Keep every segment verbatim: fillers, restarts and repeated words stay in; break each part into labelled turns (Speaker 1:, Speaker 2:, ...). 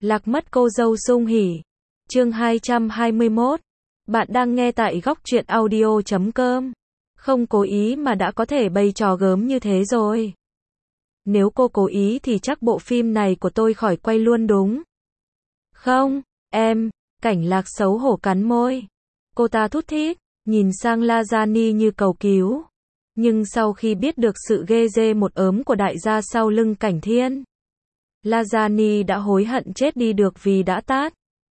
Speaker 1: Lạc mất cô dâu sung hỉ. Chương hai trăm hai mươi mốt. Bạn đang nghe tại góc truyện audio chấm com. Không cố ý mà đã có thể bày trò gớm như thế rồi. Nếu cô cố ý thì chắc bộ phim này của tôi khỏi quay luôn đúng. Không, em, Cảnh Lạc xấu hổ cắn môi. Cô ta thút thít, nhìn sang Lajani như cầu cứu. Nhưng sau khi biết được sự ghê dê một ớm của đại gia sau lưng Cảnh Thiên, Lajani đã hối hận chết đi được vì đã tát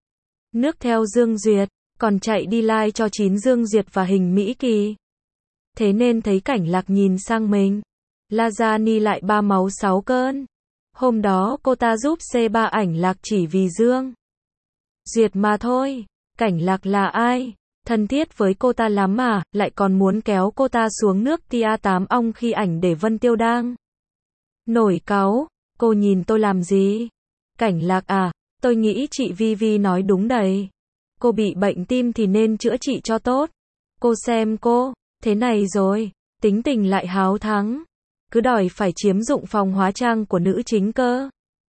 Speaker 1: nước theo Dương Duyệt, còn chạy đi like cho chín Dương Duyệt và Hình Mỹ Kỳ. Thế nên thấy Cảnh Lạc nhìn sang mình, Lajani lại ba máu sáu cơn. Hôm đó cô ta giúp xê ba ảnh Lạc chỉ vì Dương Duyệt mà thôi. Cảnh Lạc là ai? Thân thiết với cô ta lắm mà, lại còn muốn kéo cô ta xuống nước tia tám ong khi ảnh để Vân Tiêu đang nổi cáu. Cô nhìn tôi làm gì? Cảnh Lạc à, tôi nghĩ chị Vi Vi nói đúng đấy. Cô bị bệnh tim thì nên chữa trị cho tốt. Cô xem cô, thế này rồi, tính tình lại háo thắng. Cứ đòi phải chiếm dụng phòng hóa trang của nữ chính cơ.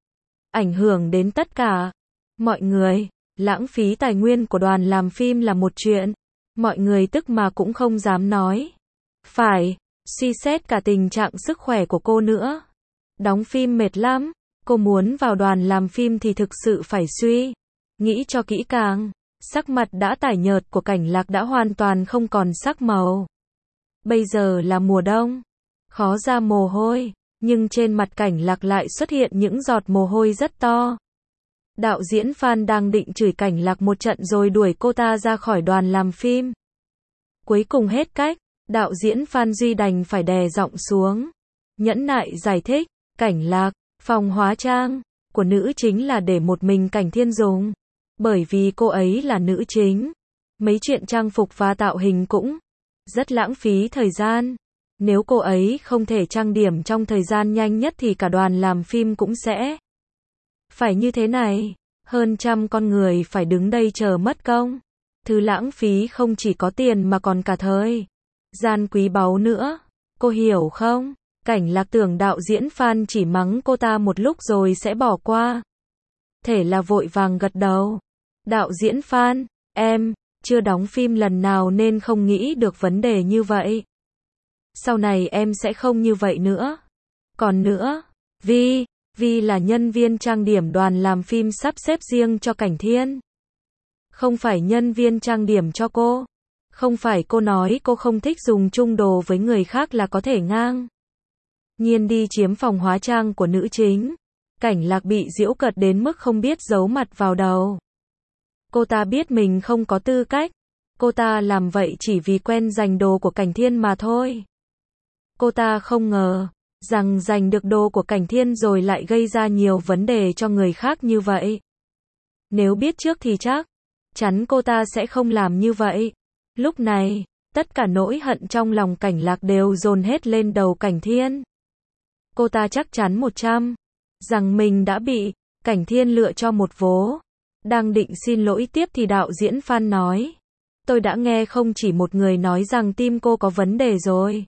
Speaker 1: Ảnh hưởng đến tất cả mọi người. Lãng phí tài nguyên của đoàn làm phim là một chuyện. Mọi người tức mà cũng không dám nói. Phải, suy xét cả tình trạng sức khỏe của cô nữa. Đóng phim mệt lắm. Cô muốn vào đoàn làm phim thì thực sự phải suy nghĩ cho kỹ càng. Sắc mặt đã tái nhợt của Cảnh Lạc đã hoàn toàn không còn sắc màu. Bây giờ là mùa đông, khó ra mồ hôi, nhưng trên mặt Cảnh Lạc lại xuất hiện những giọt mồ hôi rất to. Đạo diễn Phan đang định chửi Cảnh Lạc một trận rồi đuổi cô ta ra khỏi đoàn làm phim. Cuối cùng hết cách, đạo diễn Phan Duy đành phải đè giọng xuống, nhẫn nại giải thích, Cảnh Lạc, phòng hóa trang của nữ chính là để một mình Cảnh Thiên dùng. Bởi vì cô ấy là nữ chính, mấy chuyện trang phục và tạo hình cũng rất lãng phí thời gian. Nếu cô ấy không thể trang điểm trong thời gian nhanh nhất thì cả đoàn làm phim cũng sẽ phải như thế này. Hơn trăm con người phải đứng đây chờ mất công. Thứ lãng phí không chỉ có tiền mà còn cả thời gian quý báu nữa. Cô hiểu không? Cảnh Lạc tưởng đạo diễn Phan chỉ mắng cô ta một lúc rồi sẽ bỏ qua. Thể là vội vàng gật đầu. Đạo diễn Phan, em chưa đóng phim lần nào nên không nghĩ được vấn đề như vậy. Sau này em sẽ không như vậy nữa. Còn nữa, Vi, Vi là nhân viên trang điểm đoàn làm phim sắp xếp riêng cho Cảnh Thiên. Không phải nhân viên trang điểm cho cô. Không phải cô nói cô không thích dùng chung đồ với người khác là có thể ngang nhiên đi chiếm phòng hóa trang của nữ chính. Cảnh Lạc bị giễu cợt đến mức không biết giấu mặt vào đầu. Cô ta biết mình không có tư cách. Cô ta làm vậy chỉ vì quen giành đồ của Cảnh Thiên mà thôi. Cô ta không ngờ rằng giành được đồ của Cảnh Thiên rồi lại gây ra nhiều vấn đề cho người khác như vậy. Nếu biết trước thì chắc chắn cô ta sẽ không làm như vậy. Lúc này, tất cả nỗi hận trong lòng Cảnh Lạc đều dồn hết lên đầu Cảnh Thiên. Cô ta chắc chắn một trăm rằng mình đã bị Cảnh Thiên lựa cho một vố. Đang định xin lỗi tiếp thì đạo diễn Phan nói, tôi đã nghe không chỉ một người nói rằng tim cô có vấn đề rồi.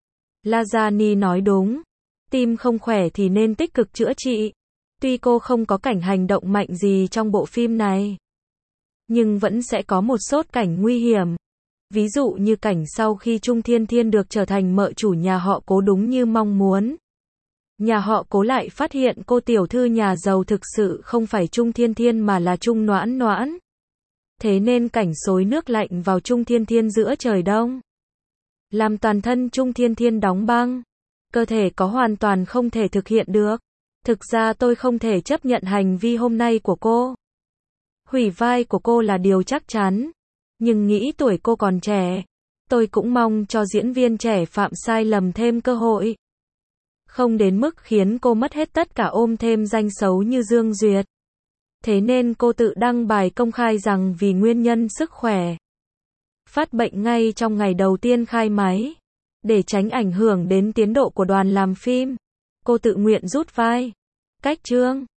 Speaker 1: Lajani nói đúng, tim không khỏe thì nên tích cực chữa trị. Tuy cô không có cảnh hành động mạnh gì trong bộ phim này, nhưng vẫn sẽ có một số cảnh nguy hiểm. Ví dụ như cảnh sau khi Trung Thiên Thiên được trở thành mợ chủ nhà họ Cố đúng như mong muốn. Nhà họ Cố lại phát hiện cô tiểu thư nhà giàu thực sự không phải Trung Thiên Thiên mà là Trung Noãn Noãn. Thế nên cảnh xối nước lạnh vào Trung Thiên Thiên giữa trời đông, làm toàn thân Trung Thiên Thiên đóng băng. Cơ thể có hoàn toàn không thể thực hiện được. Thực ra tôi không thể chấp nhận hành vi hôm nay của cô. Hủy vai của cô là điều chắc chắn. Nhưng nghĩ tuổi cô còn trẻ, tôi cũng mong cho diễn viên trẻ phạm sai lầm thêm cơ hội. Không đến mức khiến cô mất hết tất cả ôm thêm danh xấu như Dương Duyệt. Thế nên cô tự đăng bài công khai rằng vì nguyên nhân sức khỏe, phát bệnh ngay trong ngày đầu tiên khai máy. Để tránh ảnh hưởng đến tiến độ của đoàn làm phim, cô tự nguyện rút vai. Cách chương